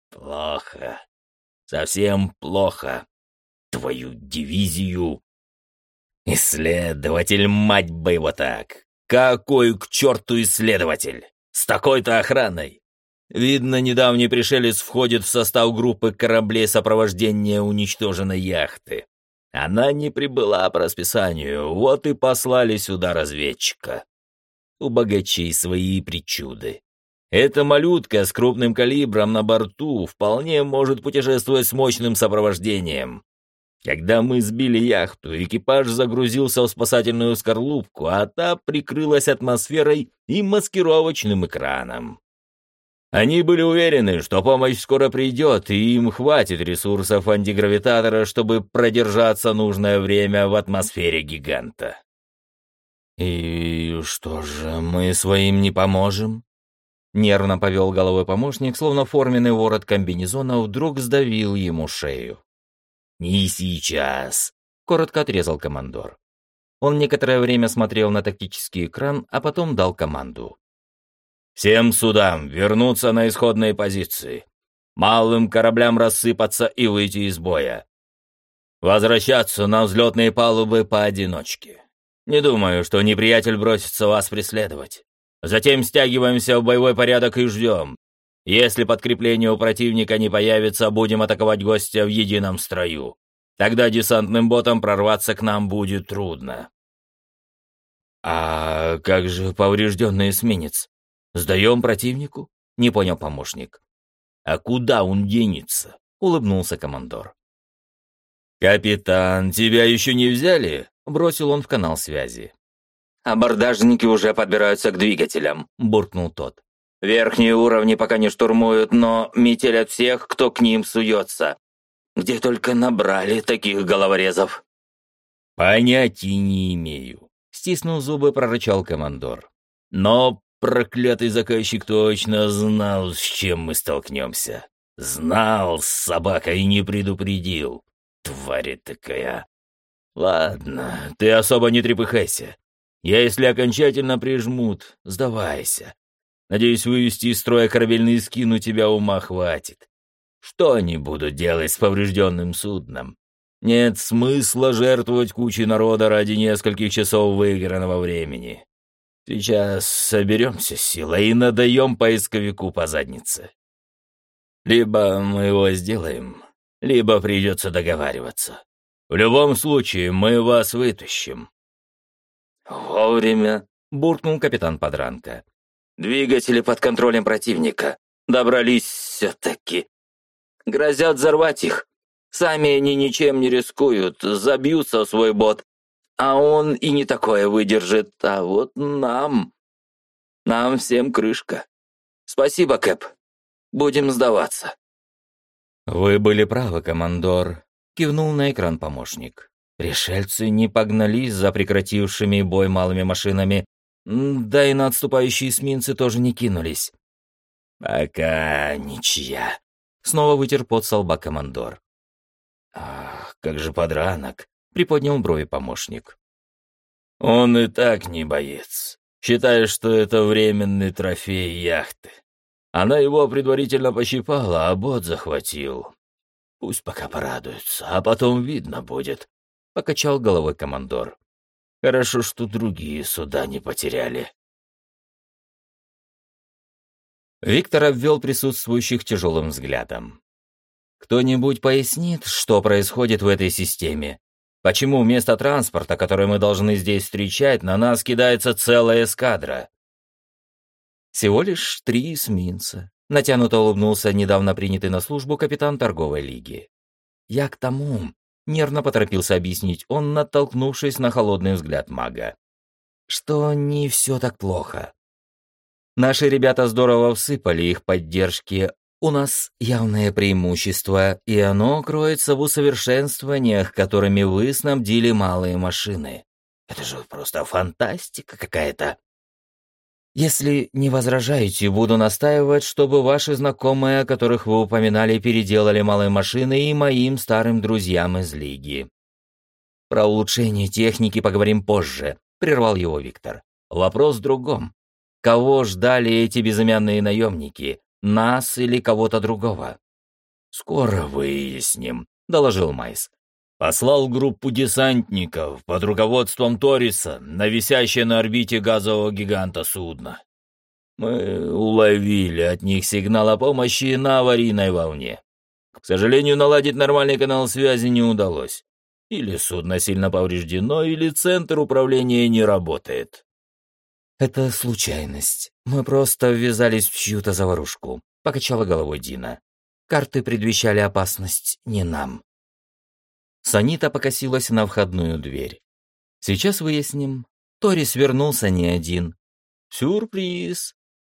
Плохо. Совсем плохо. Твою дивизию. Исследователь, мать бы его так. Какой к черту исследователь? С такой-то охраной. Видно, недавний пришелец входит в состав группы кораблей сопровождения уничтоженной яхты. Она не прибыла по расписанию, вот и послали сюда разведчика. У богачей свои причуды. Эта малютка с крупным калибром на борту вполне может путешествовать с мощным сопровождением. Когда мы сбили яхту, экипаж загрузился в спасательную скорлупку, а та прикрылась атмосферой и маскировочным экраном. Они были уверены, что помощь скоро придет, и им хватит ресурсов антигравитатора, чтобы продержаться нужное время в атмосфере гиганта. «И что же, мы своим не поможем?» Нервно повел головой помощник, словно форменный ворот комбинезона вдруг сдавил ему шею. «Не сейчас», — коротко отрезал командор. Он некоторое время смотрел на тактический экран, а потом дал команду. «Всем судам вернуться на исходные позиции. Малым кораблям рассыпаться и выйти из боя. Возвращаться на взлетные палубы поодиночке. Не думаю, что неприятель бросится вас преследовать. Затем стягиваемся в боевой порядок и ждем. Если подкрепление у противника не появится, будем атаковать гостя в едином строю. Тогда десантным ботам прорваться к нам будет трудно». «А как же поврежденный эсминец? Сдаем противнику?» — не понял помощник. «А куда он денется?» — улыбнулся командор. «Капитан, тебя еще не взяли?» — бросил он в канал связи. «Абордажники уже подбираются к двигателям», — буркнул тот. «Верхние уровни пока не штурмуют, но метелят всех, кто к ним суется. Где только набрали таких головорезов». «Понятия не имею», — стиснув зубы, прорычал командор. «Но проклятый заказчик точно знал, с чем мы столкнемся. Знал, собака, и не предупредил. Тварь такая. Ладно, ты особо не трепыхайся. Если окончательно прижмут, сдавайся. Надеюсь, вывести из строя корабельный скин у тебя ума хватит. Что они будут делать с поврежденным судном? Нет смысла жертвовать кучей народа ради нескольких часов выигранного времени. Сейчас соберемся с силой и надаем поисковику по заднице. Либо мы его сделаем, либо придется договариваться. В любом случае мы вас вытащим». «Вовремя», — буркнул капитан Подранка. «Двигатели под контролем противника. Добрались все-таки. Грозят взорвать их. Сами они ничем не рискуют, забьются в свой бот. А он и не такое выдержит. А вот нам всем крышка. Спасибо, Кэп. Будем сдаваться». «Вы были правы, командор», — кивнул на экран помощник. «Пришельцы не погнались за прекратившими бой малыми машинами, да и на отступающие эсминцы тоже не кинулись». «Пока ничья», — снова вытер пот со лба командор. «Ах, как же подранок», — приподнял брови помощник. «Он и так не боец. Считает, что это временный трофей яхты. Она его предварительно пощипала, а бот захватил. Пусть пока порадуется, а потом видно будет», — покачал головой командор. «Хорошо, что другие суда не потеряли». Виктор обвел присутствующих тяжелым взглядом. «Кто-нибудь пояснит, что происходит в этой системе? Почему вместо транспорта, который мы должны здесь встречать, на нас кидается целая эскадра?» «Всего лишь 3 эсминца», — натянуто улыбнулся недавно принятый на службу капитан торговой лиги. «Я к тому», — нервно поторопился объяснить он, натолкнувшись на холодный взгляд мага, «что не все так плохо. Наши ребята здорово всыпали их поддержки. У нас явное преимущество, и оно кроется в усовершенствованиях, которыми вы снабдили малые машины. Это же просто фантастика какая-то. Если не возражаете, буду настаивать, чтобы ваши знакомые, о которых вы упоминали, переделали малые машины и моим старым друзьям из Лиги. Про улучшение техники поговорим позже», — прервал его Виктор. «Вопрос в другом. Кого ждали эти безымянные наемники? Нас или кого-то другого? «Скоро выясним», — доложил Майс. «Послал группу десантников под руководством Ториса на висящее на орбите газового гиганта судно. Мы уловили от них сигнал о помощи на аварийной волне. К сожалению, наладить нормальный канал связи не удалось. Или судно сильно повреждено, или центр управления не работает». «Это случайность. Мы просто ввязались в чью-то заварушку», — покачала головой Дина. «Карты предвещали опасность не нам». Санита покосилась на входную дверь. «Сейчас выясним. Торис вернулся не один. Сюрприз!»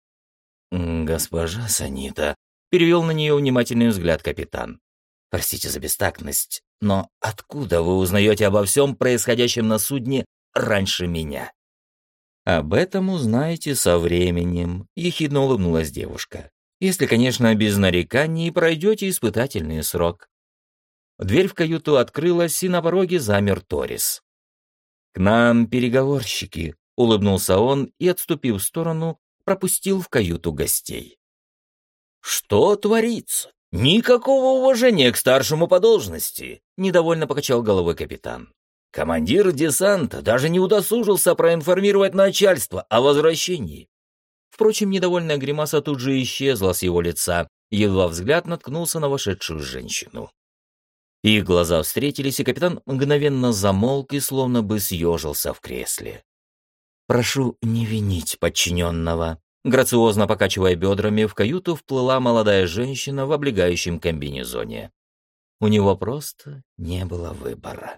«Госпожа Санита», — перевел на нее внимательный взгляд капитан. «Простите за бестактность, но откуда вы узнаете обо всем происходящем на судне раньше меня?» «Об этом узнаете со временем», — ехидно улыбнулась девушка. «Если, конечно, без нареканий пройдете испытательный срок». Дверь в каюту открылась, и на пороге замер Торис. «К нам переговорщики», — улыбнулся он и, отступив в сторону, пропустил в каюту гостей. «Что творится? Никакого уважения к старшему по должности», — недовольно покачал головой капитан. «Командир десанта даже не удосужился проинформировать начальство о возвращении». Впрочем, недовольная гримаса тут же исчезла с его лица, едва взгляд наткнулся на вошедшую женщину. Их глаза встретились, и капитан мгновенно замолк и словно бы съежился в кресле. «Прошу не винить подчиненного». Грациозно покачивая бедрами, в каюту вплыла молодая женщина в облегающем комбинезоне. У него просто не было выбора.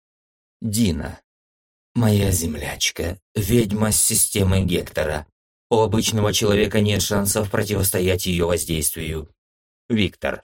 «Дина, моя землячка, ведьма с системы Гектора. У обычного человека нет шансов противостоять ее воздействию. Виктор.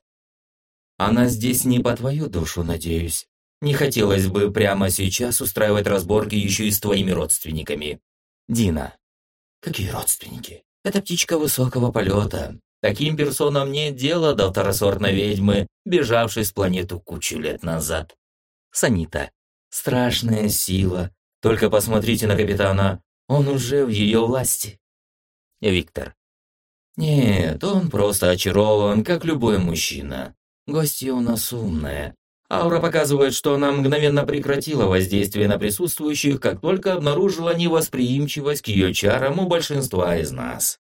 Она здесь не по твою душу, надеюсь. Не хотелось бы прямо сейчас устраивать разборки еще и с твоими родственниками. Дина. Какие родственники? Это птичка высокого полета. Таким персонам нет дела до второсортной ведьмы, бежавшей с планету кучу лет назад. Санита. Страшная сила. Только посмотрите на капитана. Он уже в ее власти. Виктор. Нет, он просто очарован, как любой мужчина. Гостья у нас умная. Аура показывает, что она мгновенно прекратила воздействие на присутствующих, как только обнаружила невосприимчивость к ее чарам у большинства из нас.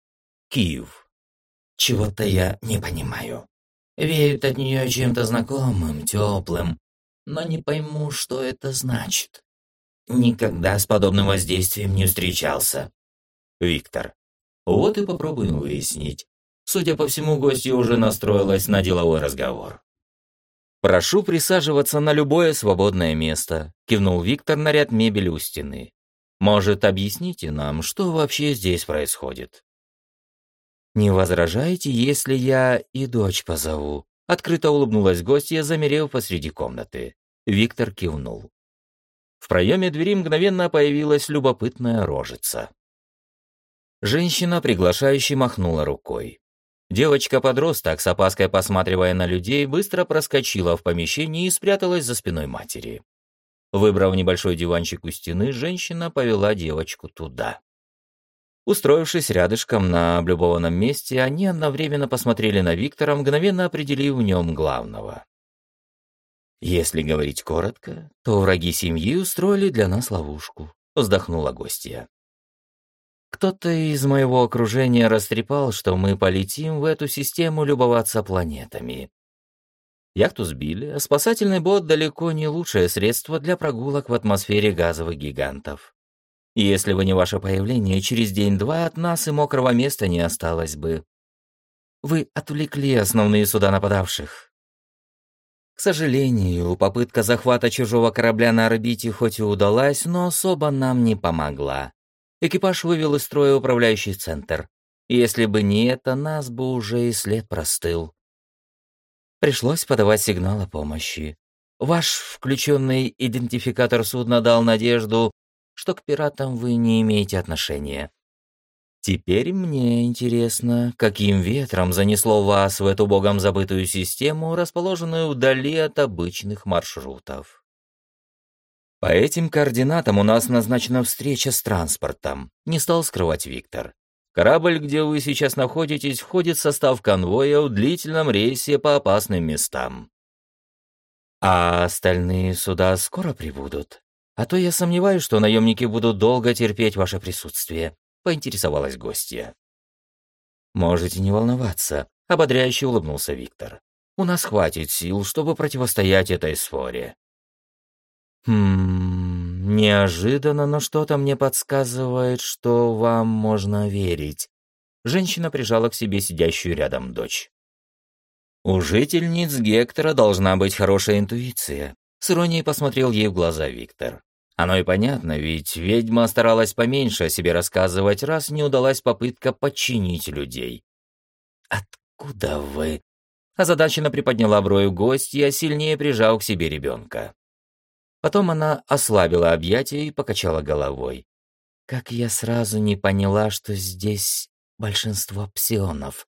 Киев. Чего-то я не понимаю. Веет от нее чем-то знакомым, теплым, но не пойму, что это значит. Никогда с подобным воздействием не встречался. Виктор. Вот и попробуем выяснить. Судя по всему, гостья уже настроилась на деловой разговор. «Прошу присаживаться на любое свободное место», — кивнул Виктор на ряд мебели у стены. «Может, объясните нам, что вообще здесь происходит?» «Не возражаете, если я и дочь позову?» — открыто улыбнулась гостья, замерев посреди комнаты. Виктор кивнул. В проеме двери мгновенно появилась любопытная рожица. Женщина приглашающе махнула рукой. Девочка-подросток, с опаской посматривая на людей, быстро проскочила в помещение и спряталась за спиной матери. Выбрав небольшой диванчик у стены, женщина повела девочку туда. Устроившись рядышком на облюбованном месте, они одновременно посмотрели на Виктора, мгновенно определив в нем главного. «Если говорить коротко, то враги семьи устроили для нас ловушку», — вздохнула гостья. Кто-то из моего окружения растрепал, что мы полетим в эту систему любоваться планетами. Яхту сбили, а спасательный бот далеко не лучшее средство для прогулок в атмосфере газовых гигантов. И если бы не ваше появление, через день-два от нас и мокрого места не осталось бы. Вы отвлекли основные суда нападавших. К сожалению, попытка захвата чужого корабля на орбите хоть и удалась, но особо нам не помогла. Экипаж вывел из строя управляющий центр. Если бы не это, нас бы уже и след простыл. Пришлось подавать сигнал о помощи. Ваш включенный идентификатор судна дал надежду, что к пиратам вы не имеете отношения. Теперь мне интересно, каким ветром занесло вас в эту богом забытую систему, расположенную вдали от обычных маршрутов. По этим координатам у нас назначена встреча с транспортом, не стал скрывать Виктор. Корабль, где вы сейчас находитесь, входит в состав конвоя в длительном рейсе по опасным местам. А остальные суда скоро прибудут? А то я сомневаюсь, что наемники будут долго терпеть ваше присутствие», — поинтересовалась гостья. «Можете не волноваться», — ободряюще улыбнулся Виктор. «У нас хватит сил, чтобы противостоять этой сфоре». Неожиданно, но что-то мне подсказывает, что вам можно верить». Женщина прижала к себе сидящую рядом дочь. «У жительниц Гектора должна быть хорошая интуиция», — с иронией посмотрел ей в глаза Виктор. «Оно и понятно, ведь ведьма старалась поменьше о себе рассказывать, раз не удалась попытка подчинить людей». «Откуда вы?» — озадаченно приподняла бровь гостья, сильнее прижав к себе ребенка. Потом она ослабила объятия и покачала головой. «Как я сразу не поняла, что здесь большинство псионов.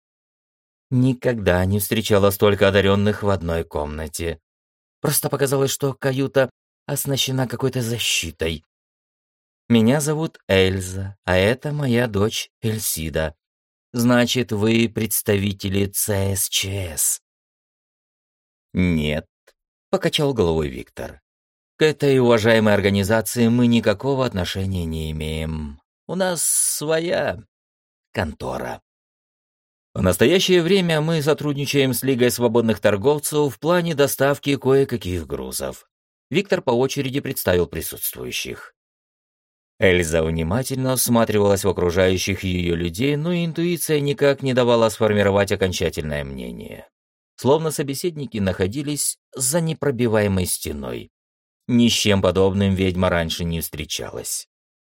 Никогда не встречала столько одаренных в одной комнате. Просто показалось, что каюта оснащена какой-то защитой. Меня зовут Эльза, а это моя дочь Эльсида. Значит, вы представители ЦСЧС?» «Нет», — покачал головой Виктор. «К этой уважаемой организации мы никакого отношения не имеем. У нас своя контора. В настоящее время мы сотрудничаем с Лигой свободных торговцев в плане доставки кое-каких грузов». Виктор по очереди представил присутствующих. Эльза внимательно всматривалась в окружающих ее людей, но интуиция никак не давала сформировать окончательное мнение. Словно собеседники находились за непробиваемой стеной. Ни с чем подобным ведьма раньше не встречалась.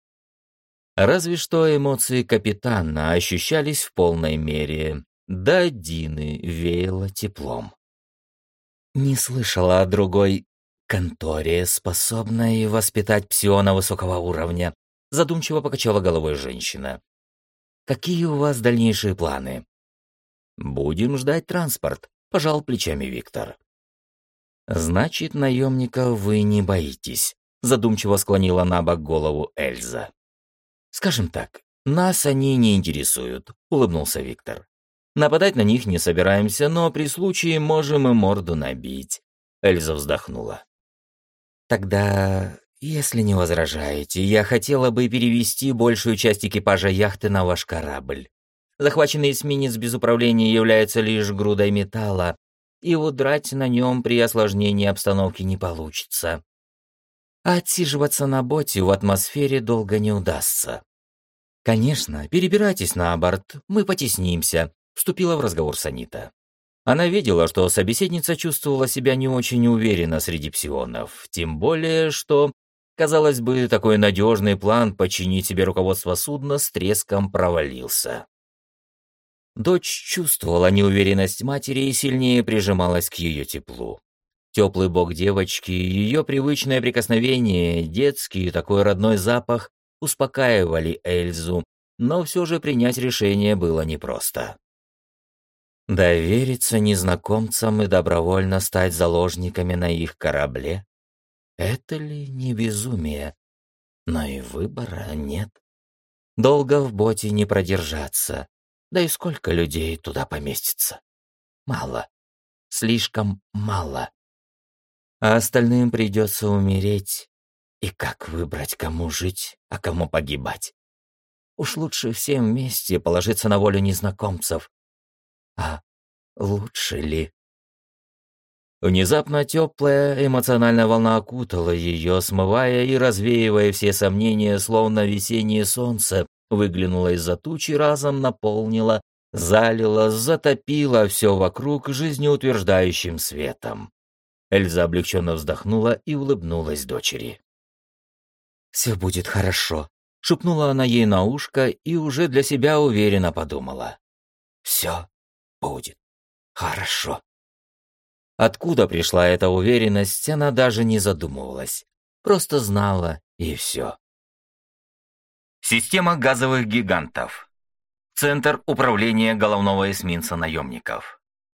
Разве что эмоции капитана ощущались в полной мере, да Дины веяло теплом. «Не слышала о другой конторе, способной воспитать псиона высокого уровня», задумчиво покачала головой женщина. «Какие у вас дальнейшие планы?» «Будем ждать транспорт», — пожал плечами Виктор. «Значит, наемников вы не боитесь», — задумчиво склонила на бок голову Эльза. «Скажем так, нас они не интересуют», — улыбнулся Виктор. «Нападать на них не собираемся, но при случае можем и морду набить». Эльза вздохнула. «Тогда, если не возражаете, я хотела бы перевести большую часть экипажа яхты на ваш корабль. Захваченный эсминец без управления является лишь грудой металла, и удрать на нем при осложнении обстановки не получится. А отсиживаться на боте в атмосфере долго не удастся. Конечно, перебирайтесь на борт, мы потеснимся», — вступила в разговор Санита. Она видела, что собеседница чувствовала себя не очень уверенно среди псионов, тем более, что, казалось бы, такой надежный план подчинить себе руководство судна с треском провалился. Дочь чувствовала неуверенность матери и сильнее прижималась к ее теплу. Теплый бок девочки, ее привычное прикосновение, детский такой родной запах успокаивали Эльзу, но все же принять решение было непросто. Довериться незнакомцам и добровольно стать заложниками на их корабле — это ли не безумие? Но и выбора нет. Долго в боте не продержаться, да и сколько людей туда поместится? Мало, слишком мало. А остальным придется умереть. И как выбрать, кому жить, а кому погибать? Уж лучше всем вместе положиться на волю незнакомцев. А лучше ли? Внезапно теплая эмоциональная волна окутала ее, смывая и развеивая все сомнения, словно весеннее солнце выглянуло из-за тучи, разом наполнила, залила, затопила все вокруг жизнеутверждающим светом. Эльза облегченно вздохнула и улыбнулась дочери. «Все будет хорошо», — шепнула она ей на ушко и уже для себя уверенно подумала. «Все будет хорошо». Откуда пришла эта уверенность, она даже не задумывалась. Просто знала, и все. Система газовых гигантов. Центр управления головного эсминца наемников.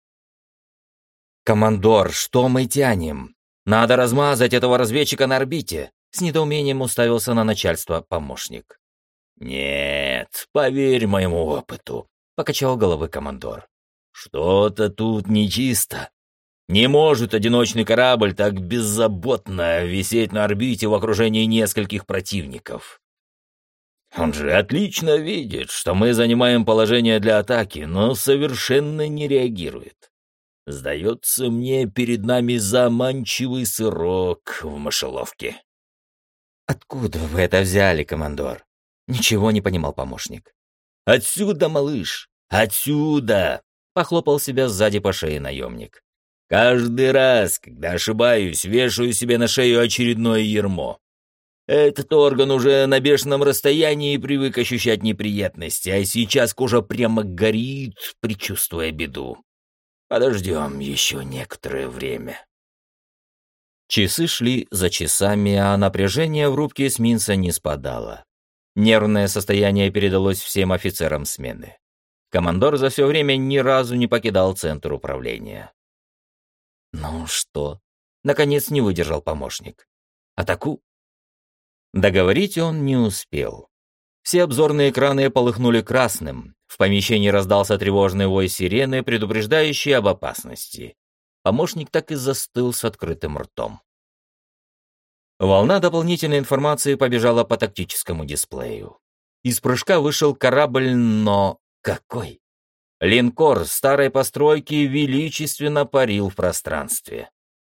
«Командор, что мы тянем? Надо размазать этого разведчика на орбите!» С недоумением уставился на начальство помощник. «Нет, поверь моему опыту», — покачал головой командор. «Что-то тут нечисто. Не может одиночный корабль так беззаботно висеть на орбите в окружении нескольких противников. Он же отлично видит, что мы занимаем положение для атаки, но совершенно не реагирует. Сдается мне, перед нами заманчивый сырок в мышеловке». «Откуда вы это взяли, командор?» Ничего не понимал помощник. «Отсюда, малыш, отсюда!» — похлопал себя сзади по шее наемник. «Каждый раз, когда ошибаюсь, вешаю себе на шею очередное ярмо. Этот орган уже на бешеном расстоянии привык ощущать неприятности, а сейчас кожа прямо горит, предчувствуя беду. Подождем еще некоторое время». Часы шли за часами, а напряжение в рубке эсминца не спадало. Нервное состояние передалось всем офицерам смены. Командор за все время ни разу не покидал центр управления. «Ну что?» — наконец не выдержал помощник. «Атаку?» Договорить он не успел. Все обзорные экраны полыхнули красным. В помещении раздался тревожный вой сирены, предупреждающий об опасности. Помощник так и застыл с открытым ртом. Волна дополнительной информации побежала по тактическому дисплею. Из прыжка вышел корабль, но какой? Линкор старой постройки величественно парил в пространстве.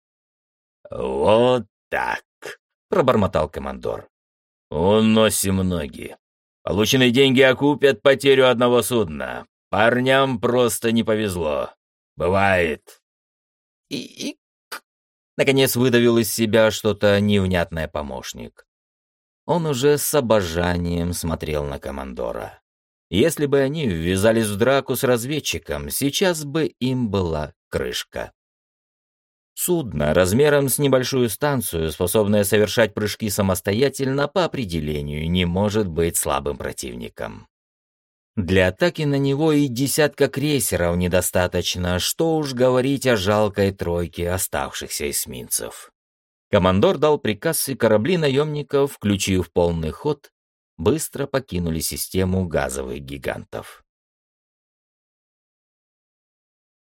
«Вот так», — пробормотал командор. «Уносим ноги. Полученные деньги окупят потерю одного судна. Парням просто не повезло. Бывает». И наконец выдавил из себя что-то невнятное помощник. Он уже с обожанием смотрел на командора. Если бы они ввязались в драку с разведчиком, сейчас бы им была крышка. Судно размером с небольшую станцию, способное совершать прыжки самостоятельно, по определению не может быть слабым противником. Для атаки на него и десятка крейсеров недостаточно, что уж говорить о жалкой тройке оставшихся эсминцев. Командор дал приказ, и корабли наемников, включив полный ход, быстро покинули систему газовых гигантов.